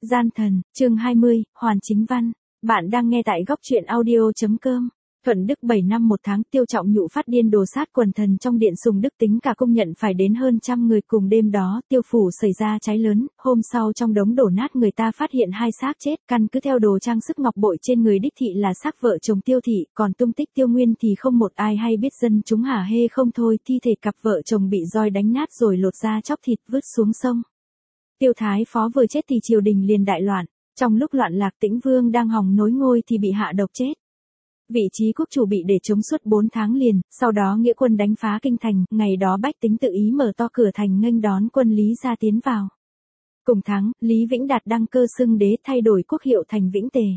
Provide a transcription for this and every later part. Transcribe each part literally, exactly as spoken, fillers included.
Gian thần, chương hai mươi, Hoàn Chính Văn. Bạn đang nghe tại góc truyện audio.com. Thuận Đức bảy năm một tháng Tiêu Trọng Nhụ phát điên đồ sát quần thần trong điện Sùng Đức tính cả công nhận phải đến hơn trăm người cùng đêm đó Tiêu phủ xảy ra cháy lớn, hôm sau trong đống đổ nát người ta phát hiện hai xác chết, căn cứ theo đồ trang sức ngọc bội trên người đích thị là xác vợ chồng Tiêu thị, còn tung tích Tiêu Nguyên thì không một ai hay biết, dân chúng hả hê không thôi, thi thể cặp vợ chồng bị roi đánh nát rồi lột ra chóc thịt vứt xuống sông. Tiêu Thái Phó vừa chết thì triều đình liền đại loạn, trong lúc loạn lạc Tĩnh Vương đang hòng nối ngôi thì bị hạ độc chết. Vị trí quốc chủ bị để chống suốt bốn tháng liền, sau đó nghĩa quân đánh phá kinh thành, ngày đó bách tính tự ý mở to cửa thành nghênh đón quân Lý gia tiến vào. Cùng tháng, Lý Vĩnh Đạt đăng cơ xưng đế, thay đổi quốc hiệu thành Vĩnh Tề.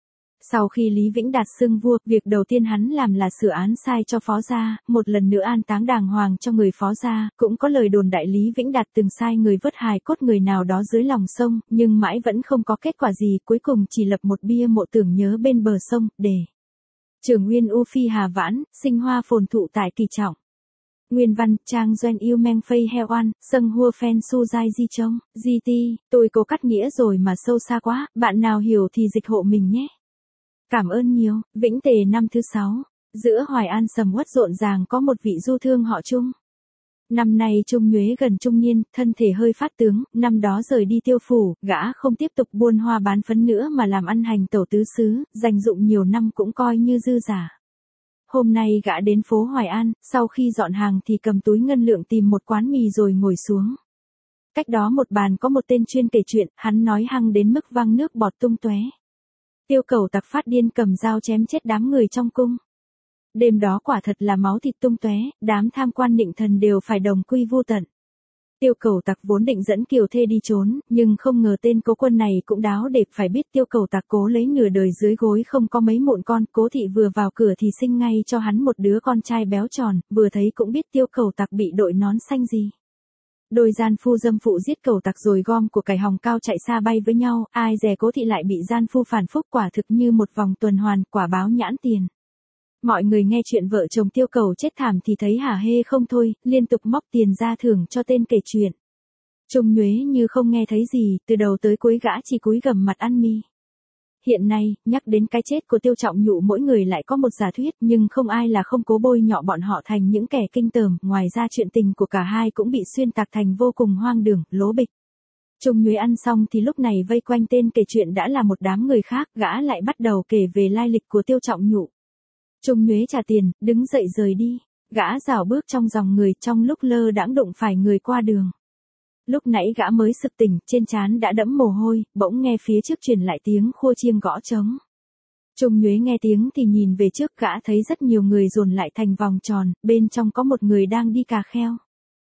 Sau khi Lý Vĩnh Đạt xưng vua, việc đầu tiên hắn làm là sửa án sai cho phó gia, một lần nữa an táng đàng hoàng cho người phó gia, cũng có lời đồn đại Lý Vĩnh Đạt từng sai người vớt hài cốt người nào đó dưới lòng sông, nhưng mãi vẫn không có kết quả gì, cuối cùng chỉ lập một bia mộ tưởng nhớ bên bờ sông, để Trường Nguyên U Phi Hà Vãn, sinh hoa phồn thụ tại kỳ trọng. Nguyên văn, trang doanh yêu meng phây heo oan, sâng hua phen su dai di trông, di ti, tôi cố cắt nghĩa rồi mà sâu xa quá, bạn nào hiểu thì dịch hộ mình nhé. Cảm ơn nhiều. Vĩnh Tề năm thứ sáu. Giữa Hoài An sầm uất rộn ràng có một vị du thương họ Trung. Năm nay Trung Nhuế gần trung niên, thân thể hơi phát tướng, năm đó rời đi Tiêu phủ, gã không tiếp tục buôn hoa bán phấn nữa mà làm ăn hành tẩu tứ xứ, dành dụng nhiều năm cũng coi như dư giả. Hôm nay gã đến phố Hoài An, sau khi dọn hàng thì cầm túi ngân lượng tìm một quán mì rồi ngồi xuống. Cách đó một bàn có một tên chuyên kể chuyện, hắn nói hăng đến mức văng nước bọt tung tóe. Tiêu Cẩu Tặc phát điên cầm dao chém chết đám người trong cung. Đêm đó quả thật là máu thịt tung tóe, đám tham quan nịnh thần đều phải đồng quy vu tận. Tiêu Cẩu Tặc vốn định dẫn Kiều Thê đi trốn, nhưng không ngờ tên cố quân này cũng đáo để phải biết Tiêu Cẩu Tặc cố lấy nửa đời dưới gối không có mấy mụn con, Cố thị vừa vào cửa thì sinh ngay cho hắn một đứa con trai béo tròn, vừa thấy cũng biết Tiêu Cẩu Tặc bị đội nón xanh gì. Đôi gian phu dâm phụ giết Cẩu Tặc rồi gom của cải hòng cao chạy xa bay với nhau, ai dè Cố thị lại bị gian phu phản phúc, quả thực như một vòng tuần hoàn, quả báo nhãn tiền. Mọi người nghe chuyện vợ chồng Tiêu Cẩu chết thảm thì thấy hả hê không thôi, liên tục móc tiền ra thưởng cho tên kể chuyện. Trung Nhuế như không nghe thấy gì, từ đầu tới cuối gã chỉ cúi gằm mặt ăn mì. Hiện nay, nhắc đến cái chết của Tiêu Trọng Nhụ mỗi người lại có một giả thuyết, nhưng không ai là không cố bôi nhọ bọn họ thành những kẻ kinh tởm, ngoài ra chuyện tình của cả hai cũng bị xuyên tạc thành vô cùng hoang đường, lố bịch. Trung Nhuế ăn xong thì lúc này vây quanh tên kể chuyện đã là một đám người khác, gã lại bắt đầu kể về lai lịch của Tiêu Trọng Nhụ. Trung Nhuế trả tiền, đứng dậy rời đi, gã rảo bước trong dòng người, trong lúc lơ đãng đụng phải người qua đường. Lúc nãy gã mới sực tỉnh, trên trán đã đẫm mồ hôi, bỗng nghe phía trước truyền lại tiếng khua chiêng gõ trống. Trung Nhuế nghe tiếng thì nhìn về trước, gã thấy rất nhiều người dồn lại thành vòng tròn, bên trong có một người đang đi cà kheo.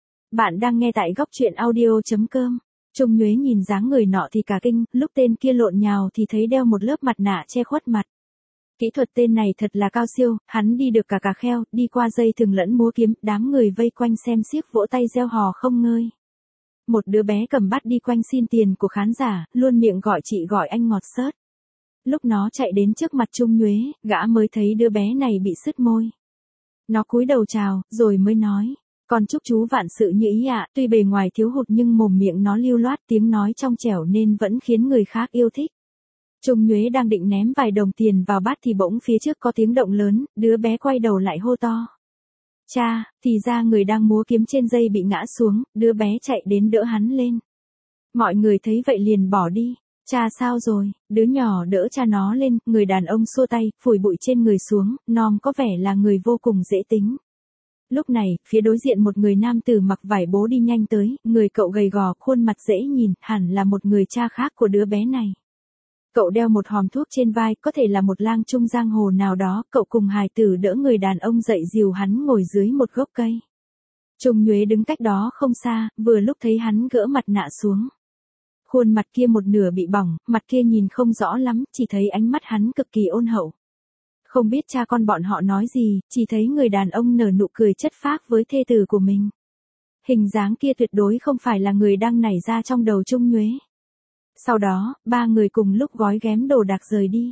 Bạn đang nghe tại góc truyện audio.com. Trung Nhuế nhìn dáng người nọ thì cả kinh, lúc tên kia lộn nhào thì thấy đeo một lớp mặt nạ che khuất mặt. Kỹ thuật tên này thật là cao siêu, hắn đi được cả cà kheo, đi qua dây thừng lẫn múa kiếm, đám người vây quanh xem xiếc vỗ tay reo hò không ngơi. Một đứa bé cầm bát đi quanh xin tiền của khán giả, luôn miệng gọi chị gọi anh ngọt xớt. Lúc nó chạy đến trước mặt Trung Nhuế, gã mới thấy đứa bé này bị sứt môi. Nó cúi đầu chào, rồi mới nói, con chúc chú vạn sự như ý ạ, tuy bề ngoài thiếu hụt nhưng mồm miệng nó lưu loát, tiếng nói trong trẻo nên vẫn khiến người khác yêu thích. Trung Nhuế đang định ném vài đồng tiền vào bát thì bỗng phía trước có tiếng động lớn, đứa bé quay đầu lại hô to. Cha, thì ra người đang múa kiếm trên dây bị ngã xuống, đứa bé chạy đến đỡ hắn lên. Mọi người thấy vậy liền bỏ đi. Cha sao rồi? Đứa nhỏ đỡ cha nó lên, người đàn ông xua tay, phủi bụi trên người xuống, nom có vẻ là người vô cùng dễ tính. Lúc này, phía đối diện một người nam tử mặc vải bố đi nhanh tới, người cậu gầy gò, khuôn mặt dễ nhìn, hẳn là một người cha khác của đứa bé này. Cậu đeo một hòm thuốc trên vai, có thể là một lang trung giang hồ nào đó, cậu cùng hài tử đỡ người đàn ông dậy dìu hắn ngồi dưới một gốc cây. Trung Nhuế đứng cách đó không xa, vừa lúc thấy hắn gỡ mặt nạ xuống. Khuôn mặt kia một nửa bị bỏng, mặt kia nhìn không rõ lắm, chỉ thấy ánh mắt hắn cực kỳ ôn hậu. Không biết cha con bọn họ nói gì, chỉ thấy người đàn ông nở nụ cười chất phác với thê tử của mình. Hình dáng kia tuyệt đối không phải là người đang nảy ra trong đầu Trung Nhuế. Sau đó, ba người cùng lúc gói ghém đồ đạc rời đi.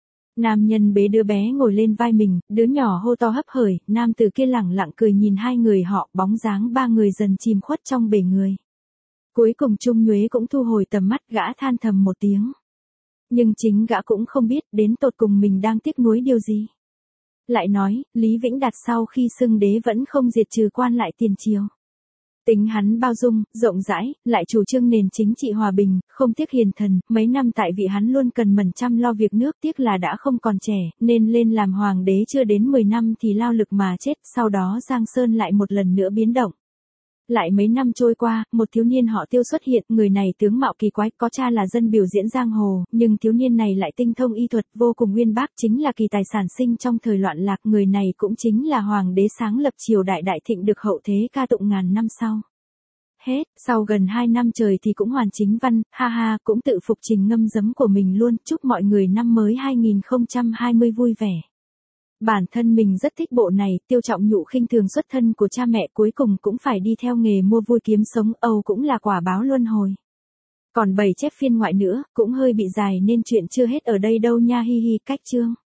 Nam nhân bế đứa bé ngồi lên vai mình, đứa nhỏ hô to hấp hởi, nam tử kia lẳng lặng cười nhìn hai người họ, bóng dáng ba người dần chìm khuất trong bể người. Cuối cùng Trung Nhuế cũng thu hồi tầm mắt, gã than thầm một tiếng. Nhưng chính gã cũng không biết đến tột cùng mình đang tiếc nuối điều gì. Lại nói, Lý Vĩnh Đạt sau khi xưng đế vẫn không diệt trừ quan lại tiền triều. Tính hắn bao dung, rộng rãi, lại chủ trương nền chính trị hòa bình, không tiếc hiền thần, mấy năm tại vị hắn luôn cần mẫn chăm lo việc nước, tiếc là đã không còn trẻ, nên lên làm hoàng đế chưa đến mười năm thì lao lực mà chết, sau đó Giang Sơn lại một lần nữa biến động. Lại mấy năm trôi qua, một thiếu niên họ Tiêu xuất hiện, người này tướng mạo kỳ quái, có cha là dân biểu diễn giang hồ, nhưng thiếu niên này lại tinh thông y thuật, vô cùng uyên bác, chính là kỳ tài sản sinh trong thời loạn lạc, người này cũng chính là hoàng đế sáng lập triều đại đại thịnh được hậu thế ca tụng ngàn năm sau. Hết, sau gần hai năm trời thì cũng hoàn chính văn, ha ha, cũng tự phục trình ngâm giấm của mình luôn, chúc mọi người năm mới hai nghìn không trăm hai mươi vui vẻ. Bản thân mình rất thích bộ này, Tiêu Trọng Nhụ khinh thường xuất thân của cha mẹ cuối cùng cũng phải đi theo nghề mua vui kiếm sống, Âu cũng là quả báo luân hồi. Còn bảy chép phiên ngoại nữa, cũng hơi bị dài nên chuyện chưa hết ở đây đâu nha, hi hi, cách chương.